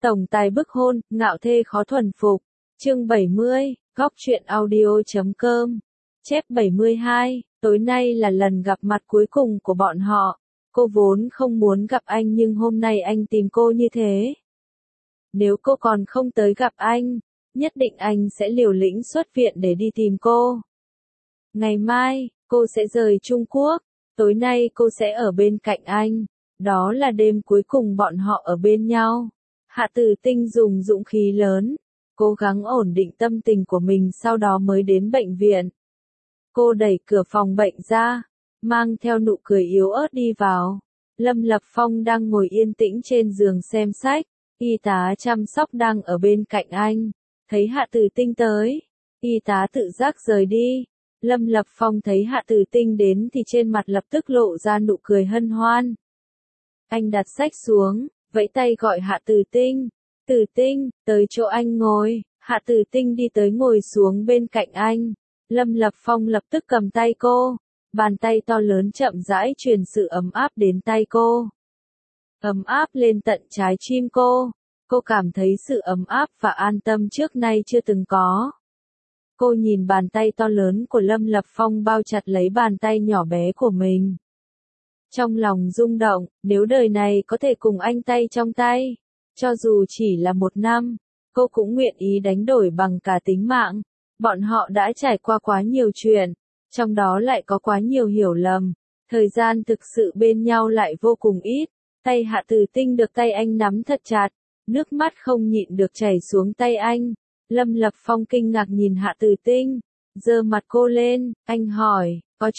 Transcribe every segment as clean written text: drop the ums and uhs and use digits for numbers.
Tổng tài bức hôn, ngạo thê khó thuần phục. Chương 70, góc truyện audio.com. Chép 72, tối nay là lần gặp mặt cuối cùng của bọn họ. Cô vốn không muốn gặp anh nhưng hôm nay anh tìm cô như thế. Nếu cô còn không tới gặp anh, nhất định anh sẽ liều lĩnh xuất viện để đi tìm cô. Ngày mai, cô sẽ rời Trung Quốc. Tối nay cô sẽ ở bên cạnh anh. Đó là đêm cuối cùng bọn họ ở bên nhau. Hạ Tử Tinh dùng dũng khí lớn, cố gắng ổn định tâm tình của mình sau đó mới đến bệnh viện. Cô đẩy cửa phòng bệnh ra, mang theo nụ cười yếu ớt đi vào. Lâm Lập Phong đang ngồi yên tĩnh trên giường xem sách, y tá chăm sóc đang ở bên cạnh anh. Thấy Hạ Tử Tinh tới, y tá tự giác rời đi. Lâm Lập Phong thấy Hạ Tử Tinh đến thì trên mặt lập tức lộ ra nụ cười hân hoan. Anh đặt sách xuống, vẫy tay gọi Hạ Tử Tinh. Tử Tinh, tới chỗ anh ngồi. Hạ Tử Tinh đi tới ngồi xuống bên cạnh anh. Lâm Lập Phong lập tức cầm tay cô. Bàn tay to lớn chậm rãi truyền sự ấm áp đến tay cô. Ấm áp lên tận trái tim cô. Cô cảm thấy sự ấm áp và an tâm trước nay chưa từng có. Cô nhìn bàn tay to lớn của Lâm Lập Phong bao chặt lấy bàn tay nhỏ bé của mình. Trong lòng rung động, nếu đời này có thể cùng anh tay trong tay, cho dù chỉ là 1 năm, cô cũng nguyện ý đánh đổi bằng cả tính mạng. Bọn họ đã trải qua quá nhiều chuyện, trong đó lại có quá nhiều hiểu lầm, thời gian thực sự bên nhau lại vô cùng ít. Tay Hạ Tử Tinh được tay anh nắm thật chặt, nước mắt không nhịn được chảy xuống tay anh. Lâm Lập Phong kinh ngạc nhìn Hạ Tử Tinh, giơ mặt cô lên, anh hỏi, có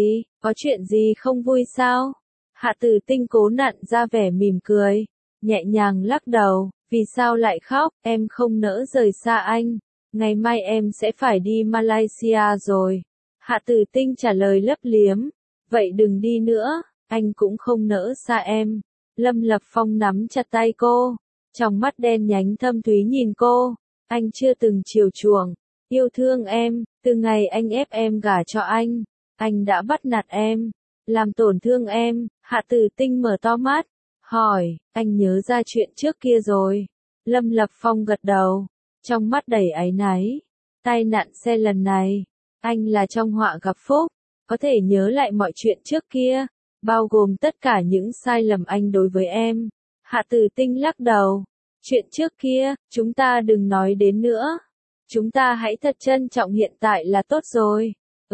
chuyện gì không vui sao? Hạ Tử Tinh cố nặn ra vẻ mỉm cười, nhẹ nhàng lắc đầu, vì sao lại khóc, em không nỡ rời xa anh, ngày mai em sẽ phải đi Malaysia rồi. Hạ Tử Tinh trả lời lấp liếm, vậy đừng đi nữa, anh cũng không nỡ xa em. Lâm Lập Phong nắm chặt tay cô, trong mắt đen nhánh thâm thúy nhìn cô, anh chưa từng chiều chuộng, yêu thương em, từ ngày anh ép em gả cho anh đã bắt nạt em, làm tổn thương em. Hạ Tử Tinh mở to mắt, hỏi, anh nhớ ra chuyện trước kia rồi. Lâm Lập Phong gật đầu, trong mắt đầy áy náy. Tai nạn xe lần này, anh là trong họa gặp phúc, có thể nhớ lại mọi chuyện trước kia, bao gồm tất cả những sai lầm anh đối với em. Hạ Tử Tinh lắc đầu, chuyện trước kia, chúng ta đừng nói đến nữa. Chúng ta hãy thật trân trọng hiện tại là tốt rồi.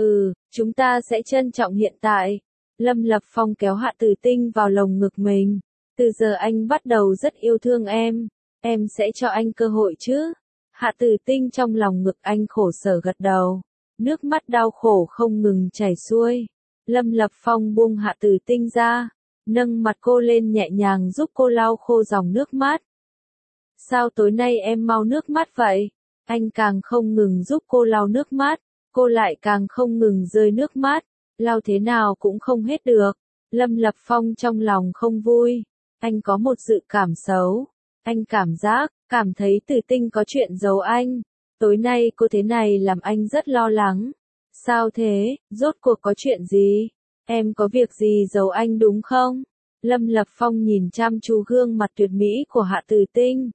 Chúng ta sẽ trân trọng hiện tại. Lâm Lập Phong kéo Hạ Tử Tinh vào lồng ngực mình. Từ giờ anh bắt đầu rất yêu thương em sẽ cho anh cơ hội chứ? Hạ Tử Tinh trong lòng ngực anh khổ sở gật đầu. Nước mắt đau khổ không ngừng chảy xuôi. Lâm Lập Phong buông Hạ Tử Tinh ra, nâng mặt cô lên nhẹ nhàng giúp cô lau khô dòng nước mắt. Sao tối nay em mau nước mắt vậy? Anh càng không ngừng giúp cô lau nước mắt, cô lại càng không ngừng rơi nước mắt, lau thế nào cũng không hết được. Lâm Lập Phong trong lòng không vui, anh có một dự cảm xấu, anh cảm thấy Tử Tinh có chuyện giấu anh. Tối nay cô thế này làm anh rất lo lắng. Sao thế, rốt cuộc có chuyện gì? Em có việc gì giấu anh đúng không? Lâm Lập Phong nhìn chăm chú gương mặt tuyệt mỹ của Hạ Tử Tinh.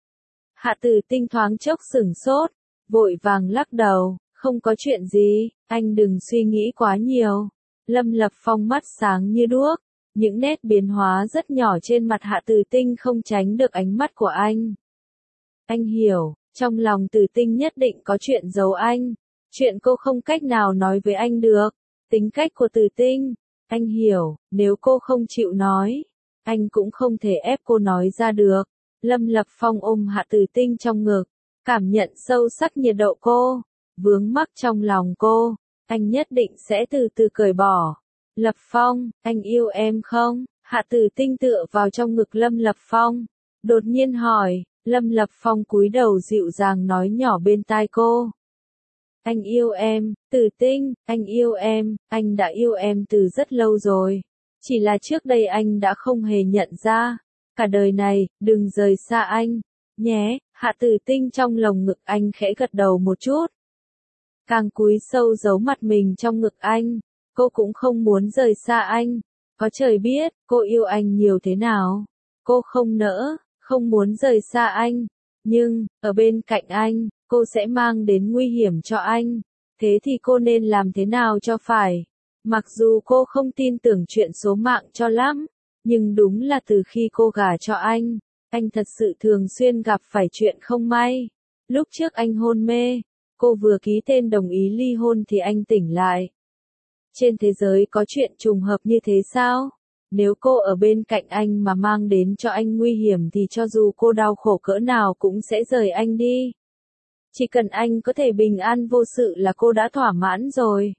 Hạ Tử Tinh thoáng chốc sửng sốt, vội vàng lắc đầu, không có chuyện gì, anh đừng suy nghĩ quá nhiều. Lâm Lập Phong mắt sáng như đuốc, những nét biến hóa rất nhỏ trên mặt Hạ Tử Tinh không tránh được ánh mắt của anh. Anh hiểu, trong lòng Tử Tinh nhất định có chuyện giấu anh, chuyện cô không cách nào nói với anh được, tính cách của Tử Tinh, anh hiểu, nếu cô không chịu nói, anh cũng không thể ép cô nói ra được. Lâm Lập Phong ôm Hạ Tử Tinh trong ngực, cảm nhận sâu sắc nhiệt độ cô, vướng mắc trong lòng cô, anh nhất định sẽ từ từ cởi bỏ. Lập Phong, anh yêu em không? Hạ Tử Tinh tựa vào trong ngực Lâm Lập Phong, đột nhiên hỏi. Lâm Lập Phong cúi đầu dịu dàng nói nhỏ bên tai cô. Anh yêu em, Tử Tinh, anh yêu em, anh đã yêu em từ rất lâu rồi. Chỉ là trước đây anh đã không hề nhận ra. Cả đời này, đừng rời xa anh, nhé. Hạ Tử Tinh trong lồng ngực anh khẽ gật đầu một chút. Càng cúi sâu giấu mặt mình trong ngực anh, cô cũng không muốn rời xa anh. Có trời biết, cô yêu anh nhiều thế nào. Cô không nỡ, không muốn rời xa anh. Nhưng, ở bên cạnh anh, cô sẽ mang đến nguy hiểm cho anh. Thế thì cô nên làm thế nào cho phải? Mặc dù cô không tin tưởng chuyện số mạng cho lắm, nhưng đúng là từ khi cô gả cho anh thật sự thường xuyên gặp phải chuyện không may. Lúc trước anh hôn mê, cô vừa ký tên đồng ý ly hôn thì anh tỉnh lại. Trên thế giới có chuyện trùng hợp như thế sao? Nếu cô ở bên cạnh anh mà mang đến cho anh nguy hiểm thì cho dù cô đau khổ cỡ nào cũng sẽ rời anh đi. Chỉ cần anh có thể bình an vô sự là cô đã thỏa mãn rồi.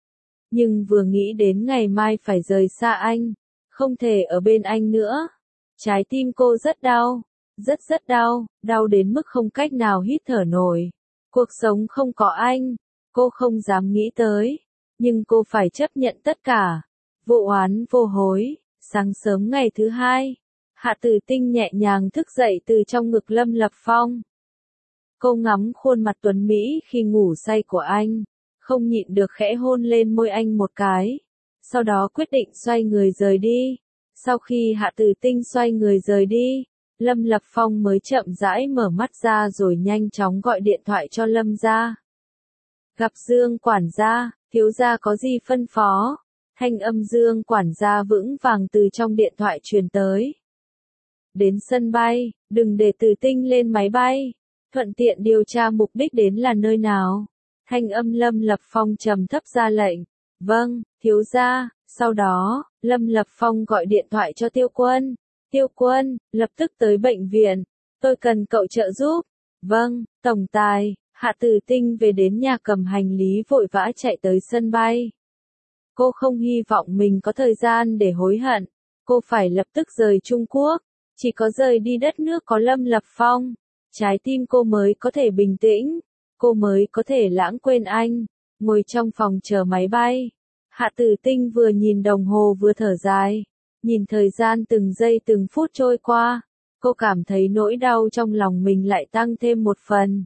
Nhưng vừa nghĩ đến ngày mai phải rời xa anh, không thể ở bên anh nữa. Trái tim cô rất đau, rất đau, đau đến mức không cách nào hít thở nổi. Cuộc sống không có anh, cô không dám nghĩ tới, nhưng cô phải chấp nhận tất cả. Vô oán vô hối, sáng sớm ngày thứ hai, Hạ Tử Tinh nhẹ nhàng thức dậy từ trong ngực Lâm Lập Phong. Cô ngắm khuôn mặt tuấn Mỹ khi ngủ say của anh, không nhịn được khẽ hôn lên môi anh một cái. Sau đó quyết định xoay người rời đi. Sau khi Hạ Tử Tinh xoay người rời đi, Lâm Lập Phong mới chậm rãi mở mắt ra rồi nhanh chóng gọi điện thoại cho Lâm gia. Gặp Dương quản gia, thiếu gia có gì phân phó? Thanh âm Dương quản gia vững vàng từ trong điện thoại truyền tới. Đến sân bay, đừng để Tử Tinh lên máy bay. Thuận tiện điều tra mục đích đến là nơi nào. Thanh âm Lâm Lập Phong trầm thấp ra lệnh. Vâng, thiếu gia. Sau đó, Lâm Lập Phong gọi điện thoại cho Tiêu Quân. Tiêu Quân, lập tức tới bệnh viện. Tôi cần cậu trợ giúp. Vâng, tổng tài. Hạ Tử Tinh về đến nhà cầm hành lý vội vã chạy tới sân bay. Cô không hy vọng mình có thời gian để hối hận. Cô phải lập tức rời Trung Quốc. Chỉ có rời đi đất nước có Lâm Lập Phong, trái tim cô mới có thể bình tĩnh. Cô mới có thể lãng quên anh. Ngồi trong phòng chờ máy bay, Hạ Tử Tinh vừa nhìn đồng hồ vừa thở dài. Nhìn thời gian từng giây từng phút trôi qua, cô cảm thấy nỗi đau trong lòng mình lại tăng thêm một phần.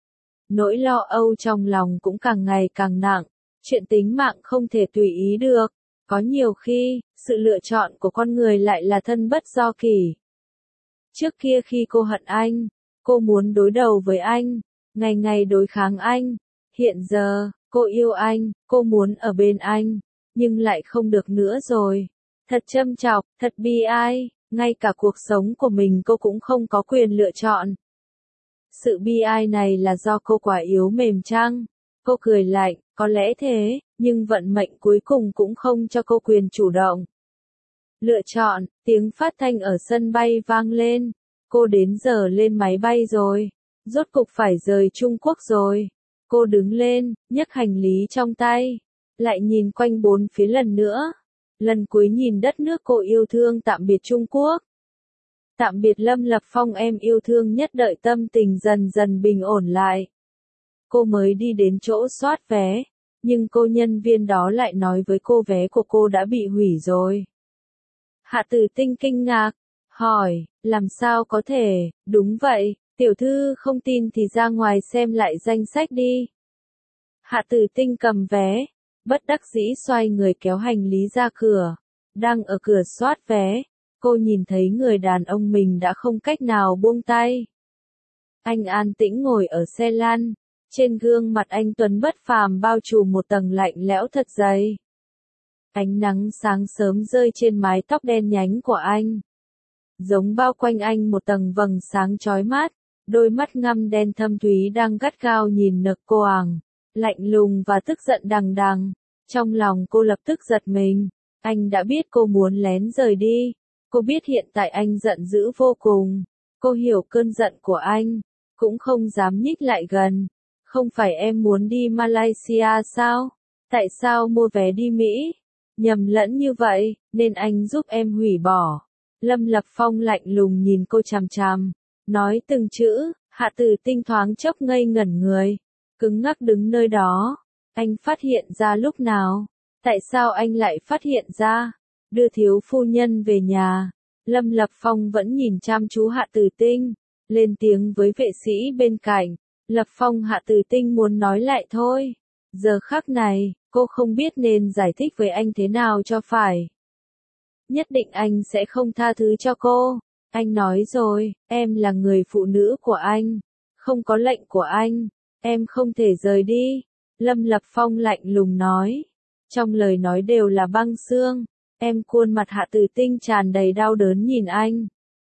Nỗi lo âu trong lòng cũng càng ngày càng nặng. Chuyện tính mạng không thể tùy ý được. Có nhiều khi, sự lựa chọn của con người lại là thân bất do kỷ. Trước kia khi cô hận anh, cô muốn đối đầu với anh, ngày ngày đối kháng anh. Hiện giờ, cô yêu anh, cô muốn ở bên anh, nhưng lại không được nữa rồi. Thật châm chọc, thật bi ai, ngay cả cuộc sống của mình cô cũng không có quyền lựa chọn. Sự bi ai này là do cô quá yếu mềm chăng? Cô cười lạnh, có lẽ thế, nhưng vận mệnh cuối cùng cũng không cho cô quyền chủ động. Lựa chọn, tiếng phát thanh ở sân bay vang lên. Cô đến giờ lên máy bay rồi. Rốt cục phải rời Trung Quốc rồi. Cô đứng lên, nhấc hành lý trong tay. Lại nhìn quanh bốn phía lần nữa. Lần cuối nhìn đất nước cô yêu thương tạm biệt Trung Quốc. Tạm biệt Lâm Lập Phong em yêu thương nhất, đợi tâm tình dần dần bình ổn lại. Cô mới đi đến chỗ soát vé. Nhưng cô nhân viên đó lại nói với cô vé của cô đã bị hủy rồi. Hạ Tử Tinh kinh ngạc, hỏi, làm sao có thể? Đúng vậy, tiểu thư không tin thì ra ngoài xem lại danh sách đi. Hạ Tử Tinh cầm vé, bất đắc dĩ xoay người kéo hành lý ra cửa. Đang ở cửa soát vé, cô nhìn thấy người đàn ông mình đã không cách nào buông tay. Anh an tĩnh ngồi ở xe lăn, trên gương mặt anh tuấn bất phàm bao trùm một tầng lạnh lẽo thật dày. Ánh nắng sáng sớm rơi trên mái tóc đen nhánh của anh, giống bao quanh anh một tầng vầng sáng chói mắt. Đôi mắt ngăm đen thâm thúy đang gắt gao nhìn nực cô àng, lạnh lùng và tức giận đằng đằng. Trong lòng cô lập tức giật mình. Anh đã biết cô muốn lén rời đi. Cô biết hiện tại anh giận dữ vô cùng. Cô hiểu cơn giận của anh, cũng không dám nhích lại gần. Không phải em muốn đi Malaysia sao? Tại sao mua vé đi Mỹ? Nhầm lẫn như vậy, nên anh giúp em hủy bỏ. Lâm Lập Phong lạnh lùng nhìn cô chằm chằm, nói từng chữ. Hạ Tử Tinh thoáng chốc ngây ngẩn người, cứng ngắc đứng nơi đó. Anh phát hiện ra lúc nào? Tại sao anh lại phát hiện ra? Đưa thiếu phu nhân về nhà. Lâm Lập Phong vẫn nhìn chăm chú Hạ Tử Tinh, lên tiếng với vệ sĩ bên cạnh. Lập Phong, Hạ Tử Tinh muốn nói lại thôi. Giờ khắc này, cô không biết nên giải thích với anh thế nào cho phải. Nhất định anh sẽ không tha thứ cho cô. Anh nói rồi, em là người phụ nữ của anh. Không có lệnh của anh, em không thể rời đi. Lâm Lập Phong lạnh lùng nói. Trong lời nói đều là băng xương. Em khuôn mặt Hạ Tử Tinh tràn đầy đau đớn nhìn anh.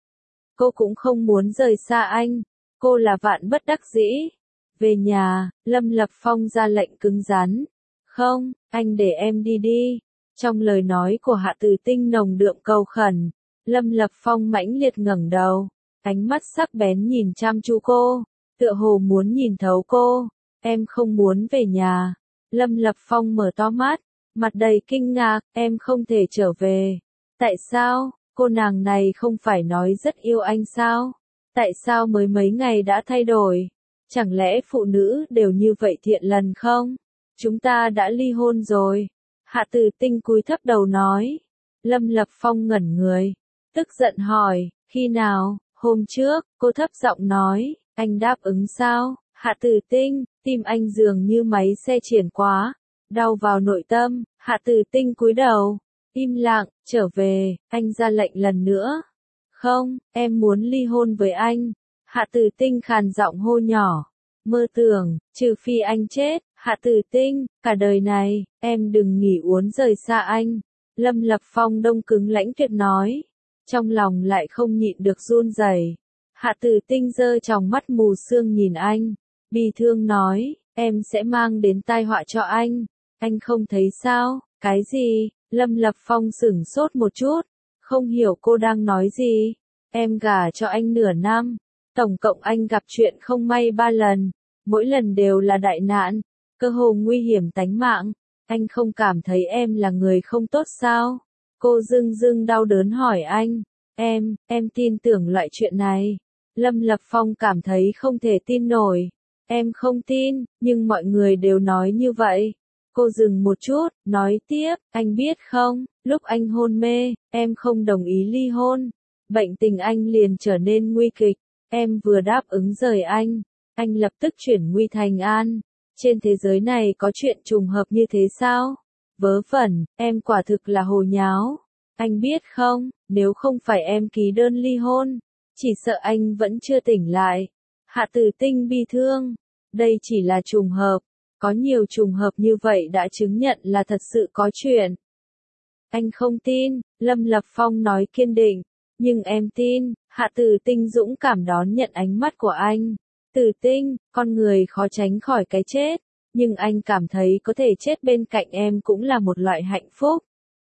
Cô cũng không muốn rời xa anh. Cô là vạn bất đắc dĩ. Về nhà, Lâm Lập Phong ra lệnh cứng rắn. Không, anh để em đi đi. Trong lời nói của Hạ Tử Tinh nồng đượm cầu khẩn. Lâm Lập Phong mãnh liệt ngẩng đầu. Ánh mắt sắc bén nhìn chăm chú cô. Tựa hồ muốn nhìn thấu cô. Em không muốn về nhà. Lâm Lập Phong mở to mắt. Mặt đầy kinh ngạc, em không thể trở về. Tại sao? Cô nàng này không phải nói rất yêu anh sao? Tại sao mới mấy ngày đã thay đổi? Chẳng lẽ phụ nữ đều như vậy thiện lần không? Chúng ta đã ly hôn rồi. Hạ Tử Tinh cúi thấp đầu nói. Lâm Lập Phong ngẩn người. Tức giận hỏi, khi nào? Hôm trước, cô thấp giọng nói. Anh đáp ứng sao? Hạ Tử Tinh, tim anh dường như máy xe triển quá. Đau vào nội tâm, Hạ Tử Tinh cúi đầu. Im lặng, trở về, anh ra lệnh lần nữa. Không, em muốn ly hôn với anh. Hạ Tử Tinh khàn giọng hô nhỏ. Mơ tưởng, trừ phi anh chết, Hạ Tử Tinh, cả đời này, em đừng nghỉ uốn rời xa anh. Lâm Lập Phong đông cứng lãnh tuyệt nói. Trong lòng lại không nhịn được run rẩy. Hạ Tử Tinh giơ tròng mắt mù sương nhìn anh. Bi thương nói, em sẽ mang đến tai họa cho anh. Anh không thấy sao, cái gì? Lâm Lập Phong sửng sốt một chút. Không hiểu cô đang nói gì. Em gả cho anh nửa năm. Tổng cộng anh gặp chuyện không may 3 lần. Mỗi lần đều là đại nạn. Cơ hồ nguy hiểm tánh mạng. Anh không cảm thấy em là người không tốt sao? Cô dưng dưng đau đớn hỏi anh. Em tin tưởng loại chuyện này. Lâm Lập Phong cảm thấy không thể tin nổi. Em không tin, nhưng mọi người đều nói như vậy. Cô dừng một chút, nói tiếp, anh biết không, lúc anh hôn mê, em không đồng ý ly hôn. Bệnh tình anh liền trở nên nguy kịch. Em vừa đáp ứng rời anh lập tức chuyển nguy thành an. Trên thế giới này có chuyện trùng hợp như thế sao? Vớ vẩn, em quả thực là hồ nháo. Anh biết không, nếu không phải em ký đơn ly hôn, chỉ sợ anh vẫn chưa tỉnh lại. Hạ Tử Tinh bi thương. Đây chỉ là trùng hợp. Có nhiều trùng hợp như vậy đã chứng nhận là thật sự có chuyện. Anh không tin, Lâm Lập Phong nói kiên định. Nhưng em tin, Hạ Tử Tinh dũng cảm đón nhận ánh mắt của anh. Tử Tinh, con người khó tránh khỏi cái chết. Nhưng anh cảm thấy có thể chết bên cạnh em cũng là một loại hạnh phúc.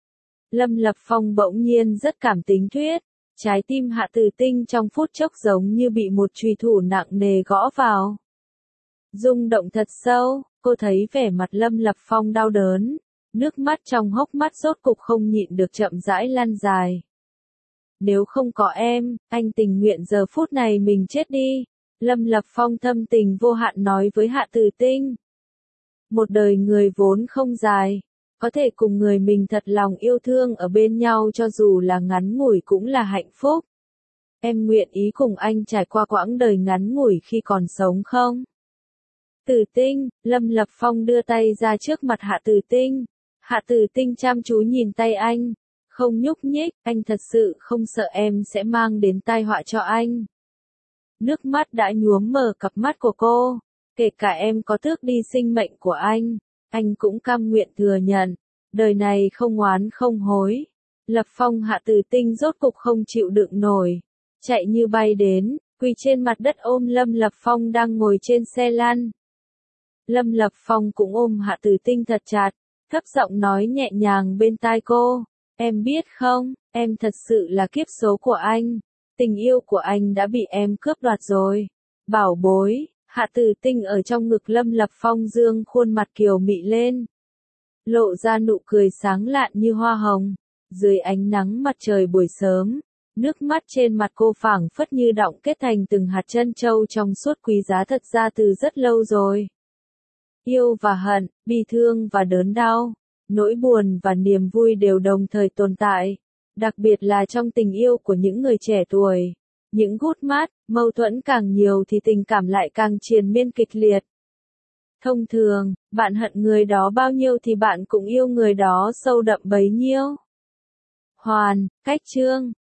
Lâm Lập Phong bỗng nhiên rất cảm tính thuyết. Trái tim Hạ Tử Tinh trong phút chốc giống như bị một chùy thủ nặng nề gõ vào. Rung động thật sâu, cô thấy vẻ mặt Lâm Lập Phong đau đớn. Nước mắt trong hốc mắt rốt cục không nhịn được chậm rãi lan dài. Nếu không có em, anh tình nguyện giờ phút này mình chết đi. Lâm Lập Phong thâm tình vô hạn nói với Hạ Tử Tinh. Một đời người vốn không dài. Có thể cùng người mình thật lòng yêu thương ở bên nhau cho dù là ngắn ngủi cũng là hạnh phúc. Em nguyện ý cùng anh trải qua quãng đời ngắn ngủi khi còn sống không? Tử Tinh, Lâm Lập Phong đưa tay ra trước mặt Hạ Tử Tinh. Hạ Tử Tinh chăm chú nhìn tay anh. Không nhúc nhích, anh thật sự không sợ em sẽ mang đến tai họa cho anh. Nước mắt đã nhuốm mờ cặp mắt của cô. Kể cả em có tước đi sinh mệnh của anh cũng cam nguyện thừa nhận. Đời này không oán không hối. Lập Phong Hạ Tử Tinh rốt cục không chịu đựng nổi. Chạy như bay đến, quỳ trên mặt đất ôm Lâm Lập Phong đang ngồi trên xe lăn. Lâm Lập Phong cũng ôm Hạ Tử Tinh thật chặt, thấp giọng nói nhẹ nhàng bên tai cô. Em biết không, em thật sự là kiếp số của anh. Tình yêu của anh đã bị em cướp đoạt rồi. Bảo bối, Hạ Tử Tinh ở trong ngực Lâm Lập Phong dương khuôn mặt kiều mị lên. Lộ ra nụ cười sáng lạn như hoa hồng. Dưới ánh nắng mặt trời buổi sớm, nước mắt trên mặt cô phảng phất như đọng kết thành từng hạt trân châu trong suốt quý giá thật ra từ rất lâu rồi. Yêu và hận, bi thương và đớn đau, nỗi buồn và niềm vui đều đồng thời tồn tại. Đặc biệt là trong tình yêu của những người trẻ tuổi. Những gút mát, mâu thuẫn càng nhiều thì tình cảm lại càng triền miên kịch liệt. Thông thường, bạn hận người đó bao nhiêu thì bạn cũng yêu người đó sâu đậm bấy nhiêu. Hoàn, cách chương.